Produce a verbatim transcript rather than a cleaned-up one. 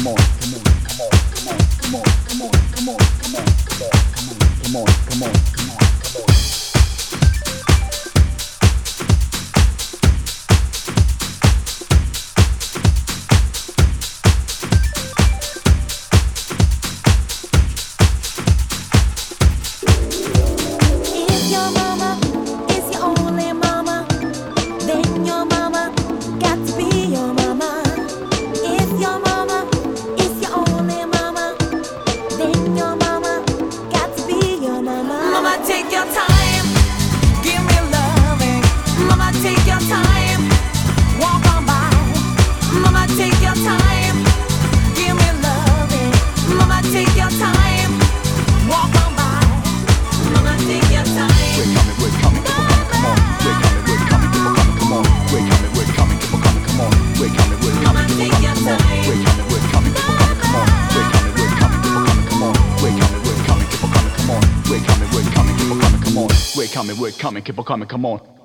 come on, come on, come on, come on, come on, come on, come on, come on, come on, come on, come on, come on, come on. If your mama is your only mama, then your mama got to be your mama. If your mama is your only mama, then your mama got to be your mama. Mama, take your time, give me loving. Mama, take your time, walk on by. Mama, take your time, give me loving. Mama, take your time, walk on by. Mama, take your time. We're coming, we're coming, people coming, come on. We're coming, we're coming, people coming, come on. We're coming, we're coming, people coming, come on. We're coming, we're coming, people coming, come on. We're coming, we're coming, people coming, come on. We're coming, we're coming, people coming, come on. coming, we're coming, keep on coming, come on. We're coming, we're coming, keep on coming, come on. We're coming, we're coming, keep on coming, come on.